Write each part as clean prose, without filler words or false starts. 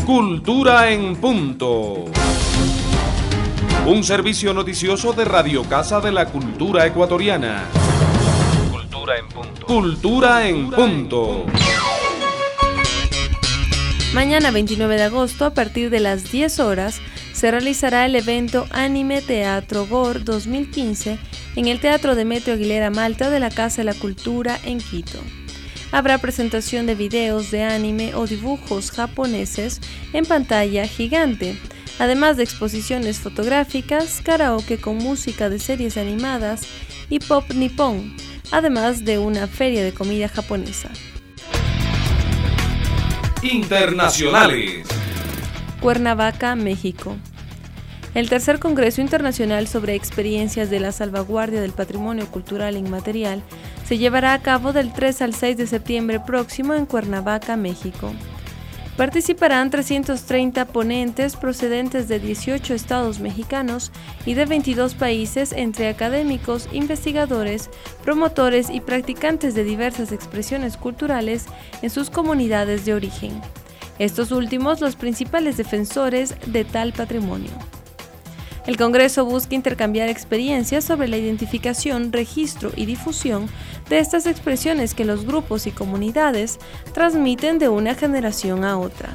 Cultura en Punto. Un servicio noticioso de Radio Casa de la Cultura Ecuatoriana. Cultura en Punto. Cultura en Punto. Mañana 29 de agosto, a partir de las 10 horas, se realizará el evento Anime Teatro Gore 2015 en el Teatro Demetrio Aguilera Malta de la Casa de la Cultura en Quito. Habrá presentación de videos de anime o dibujos japoneses en pantalla gigante, además de exposiciones fotográficas, karaoke con música de series animadas y pop nipón, además de una feria de comida japonesa. Internacionales. Cuernavaca, México. El tercer Congreso Internacional sobre Experiencias de la Salvaguardia del Patrimonio Cultural Inmaterial se llevará a cabo del 3 al 6 de septiembre próximo en Cuernavaca, México. Participarán 330 ponentes procedentes de 18 estados mexicanos y de 22 países, entre académicos, investigadores, promotores y practicantes de diversas expresiones culturales en sus comunidades de origen. Estos últimos los principales defensores de tal patrimonio. El Congreso busca intercambiar experiencias sobre la identificación, registro y difusión de estas expresiones que los grupos y comunidades transmiten de una generación a otra.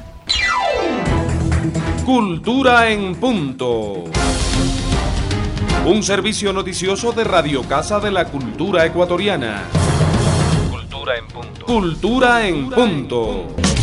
Cultura en Punto. Un servicio noticioso de Radio Casa de la Cultura Ecuatoriana. Cultura en Punto. Cultura en Punto.